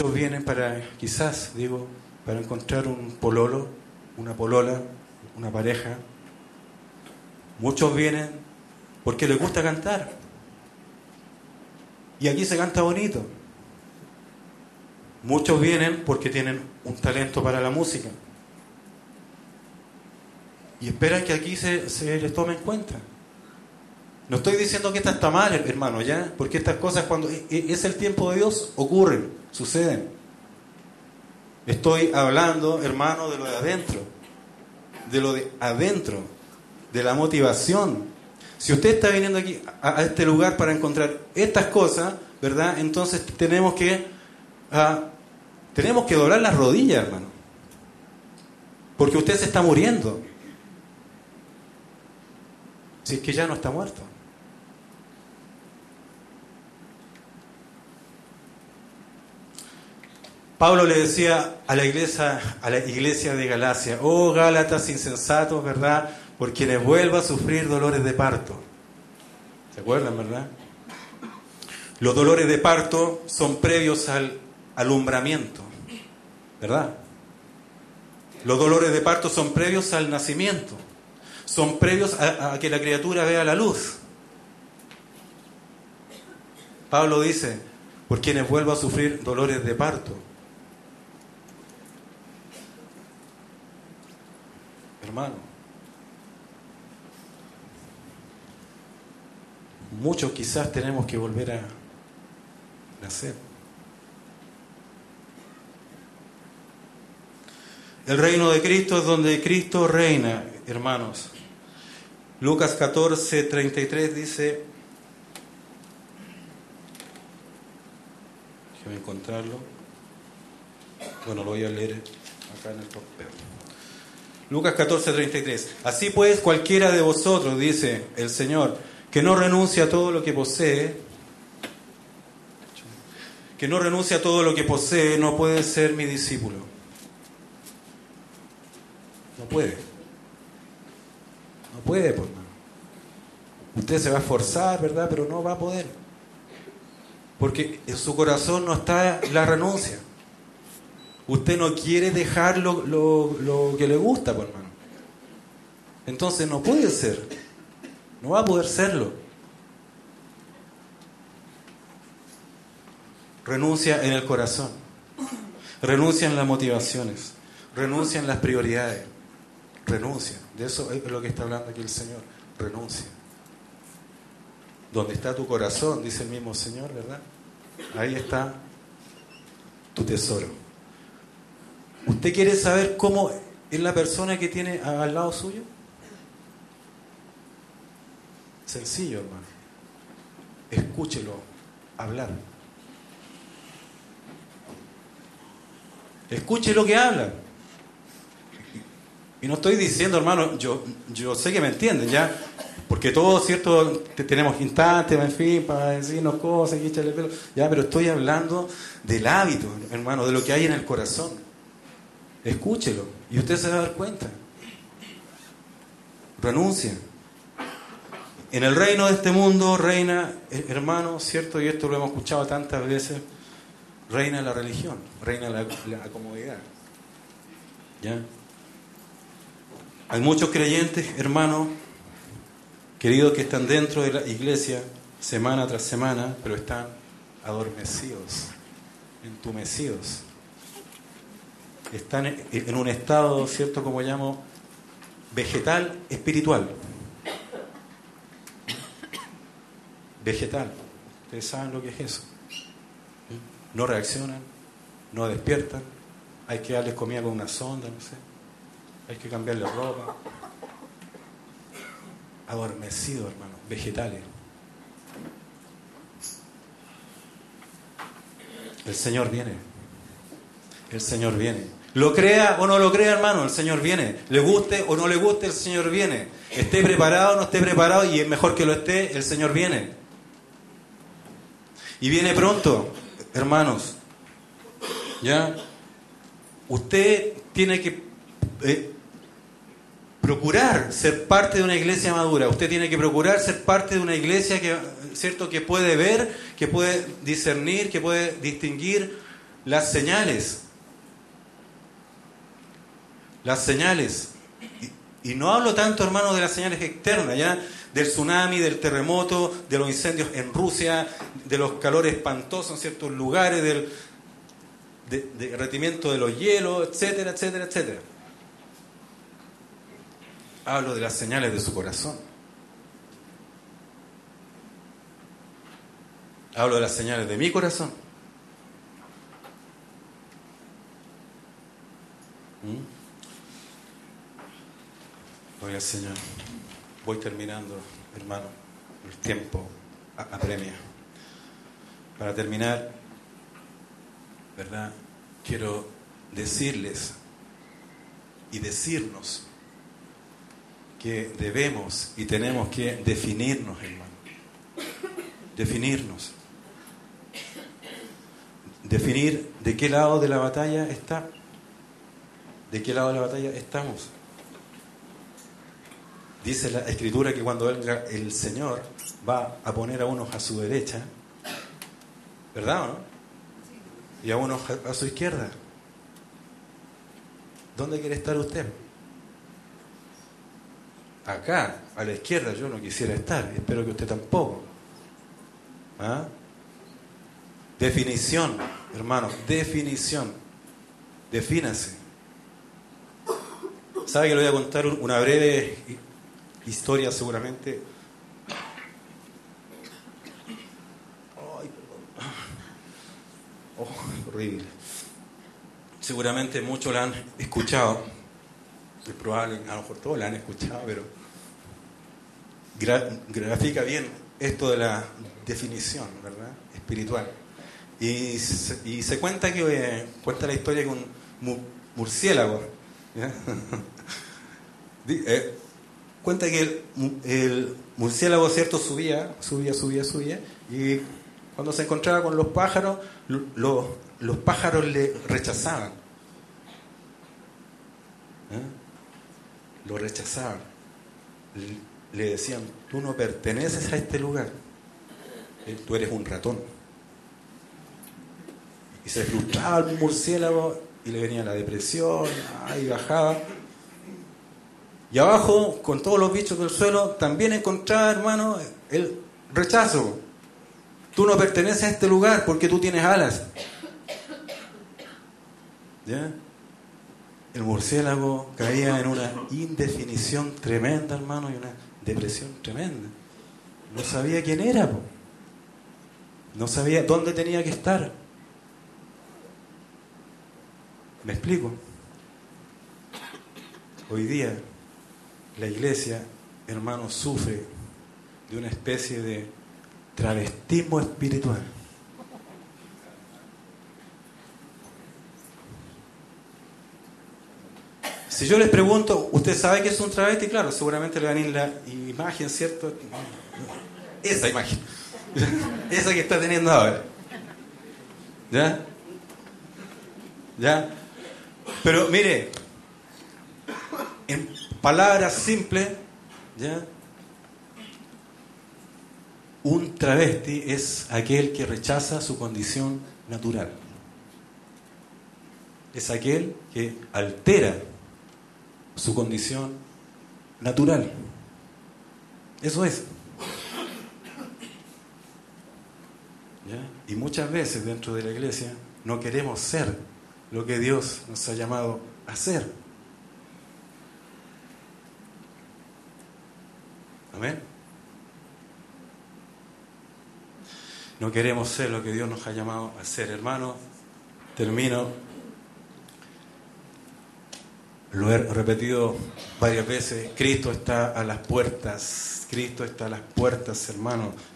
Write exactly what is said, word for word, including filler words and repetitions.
Vienen para, quizás, digo, para encontrar un pololo, una polola, una pareja. Muchos vienen porque les gusta cantar. Y aquí se canta bonito. Muchos vienen porque tienen un talento para la música. Y esperan que aquí se, se les tome en cuenta. No estoy diciendo que esta está mal, hermano, ¿ya? Porque estas cosas, cuando es el tiempo de Dios, ocurren, suceden. Estoy hablando, hermano, de lo de adentro. De lo de adentro. De la motivación. Si usted está viniendo aquí, a, a este lugar para encontrar estas cosas, ¿verdad? Entonces tenemos que, uh, tenemos que doblar las rodillas, hermano. Porque usted se está muriendo. Si es que ya no está muerto. Pablo le decía a la iglesia, a la iglesia de Galacia: oh Gálatas insensatos, ¿verdad? Por quienes vuelva a sufrir dolores de parto. ¿Se acuerdan, verdad? Los dolores de parto son previos al alumbramiento, ¿verdad? Los dolores de parto son previos al nacimiento. Son previos a, a que la criatura vea la luz. Pablo dice: por quienes vuelva a sufrir dolores de parto. Hermano, muchos quizás tenemos que volver a nacer. El reino de Cristo es donde Cristo reina, hermanos. Lucas catorce, treinta y tres dice, déjame encontrarlo. Bueno, lo voy a leer acá en el papel. Lucas catorce, treinta y tres. Así pues, cualquiera de vosotros, dice el Señor, que no renuncie a todo lo que posee, que no renuncie a todo lo que posee, no puede ser mi discípulo. No puede. No puede, pues, hermano. Usted se va a esforzar, ¿verdad? Pero no va a poder. Porque en su corazón no está la renuncia. Usted no quiere dejar lo, lo, lo que le gusta, pues, hermano. Entonces no puede ser. No va a poder serlo. Renuncia en el corazón. Renuncia en las motivaciones. Renuncia en las prioridades. Renuncia. De eso es lo que está hablando aquí el Señor. Renuncia. Donde está tu corazón, dice el mismo Señor, ¿verdad? Ahí está tu tesoro. ¿Usted quiere saber cómo es la persona que tiene al lado suyo? Sencillo, hermano. Escúchelo hablar. Escuche lo que habla. Y no estoy diciendo, hermano, yo, yo sé que me entienden, ¿ya? Porque todos, ¿cierto? Tenemos instantes, en fin, para decirnos cosas, y echarle el pelo, ya, pero estoy hablando del hábito, hermano, de lo que hay en el corazón. Escúchelo, y usted se va a dar cuenta. Renuncia. En el reino de este mundo reina, hermano, ¿cierto? Y esto lo hemos escuchado tantas veces, reina la religión, reina la, la comodidad. ¿Ya? Hay muchos creyentes, hermanos, queridos, que están dentro de la iglesia semana tras semana, pero están adormecidos, entumecidos. Están en un estado, ¿cierto?, como llamo, vegetal espiritual. Vegetal. Ustedes saben lo que es eso. No reaccionan, no despiertan, hay que darles comida con una sonda, no sé. Hay que cambiarle ropa. Adormecido, hermano, vegetales. El Señor viene. El Señor viene. Lo crea o no lo crea, hermano, el Señor viene. Le guste o no le guste, el Señor viene. Esté preparado o no esté preparado, y es mejor que lo esté, el Señor viene. Y viene pronto, hermanos. ¿Ya? Usted tiene que eh, procurar ser parte de una iglesia madura. Usted tiene que procurar ser parte de una iglesia que, ¿cierto?, que puede ver, que puede discernir, que puede distinguir Las señales. Las señales. Y, y no hablo tanto, hermano, de las señales externas, ¿ya? Del tsunami, del terremoto, de los incendios en Rusia, de los calores espantosos en ciertos lugares, del de, de derretimiento de los hielos, etcétera, etcétera, etcétera. Hablo de las señales de su corazón. Hablo de las señales de mi corazón. ¿Mm? Gloria al Señor. Voy terminando, hermano. El tiempo apremia. Para terminar, ¿verdad? Quiero decirles y decirnos que debemos y tenemos que definirnos, hermano. Definirnos. Definir de qué lado de la batalla está. ¿De qué lado de la batalla estamos? Dice la Escritura que cuando venga el Señor va a poner a unos a su derecha, ¿verdad o no? Y a unos a su izquierda. ¿Dónde quiere estar usted? Acá, a la izquierda, yo no quisiera estar. Espero que usted tampoco. ¿Ah? Definición, hermano, definición. Defínase. ¿Sabe que le voy a contar una breve historia seguramente? Ay, perdón. Oh, horrible. Seguramente muchos la han escuchado. Es probable, a lo mejor todos la han escuchado, pero gra grafica bien esto de la definición, ¿verdad? Espiritual. Y se, y se cuenta que eh, cuenta la historia que un mu murciélago ¿ya? eh, cuenta que el, el murciélago, cierto, subía, subía, subía, subía, y cuando se encontraba con los pájaros, lo, lo, los pájaros le rechazaban. ¿Eh? Lo rechazaban. Le, le decían, tú no perteneces a este lugar, tú eres un ratón. Y se frustraba el murciélago y le venía la depresión, y bajaba. Y abajo, con todos los bichos del suelo, también encontraba, hermano, el rechazo. Tú no perteneces a este lugar porque tú tienes alas. ¿Ya? El murciélago caía en una indefinición tremenda, hermano, y una depresión tremenda. No sabía quién era, po. No sabía dónde tenía que estar. ¿Me explico? Hoy día la iglesia, hermano, sufre de una especie de travestismo espiritual. Si yo les pregunto, ¿usted sabe qué es un travesti? Claro, seguramente le van a ir la imagen, ¿cierto? Esa imagen. Esa que está teniendo ahora. ¿Ya? ¿Ya? Pero mire, en palabras simples, ¿ya? Un travesti es aquel que rechaza su condición natural. Es aquel que altera su condición natural. Eso es. ¿Ya? Y muchas veces dentro de la iglesia no queremos ser lo que Dios nos ha llamado a ser. Amén. No queremos ser lo que Dios nos ha llamado a ser, hermano. Termino. Lo he repetido varias veces. Cristo está a las puertas. Cristo está a las puertas, hermano.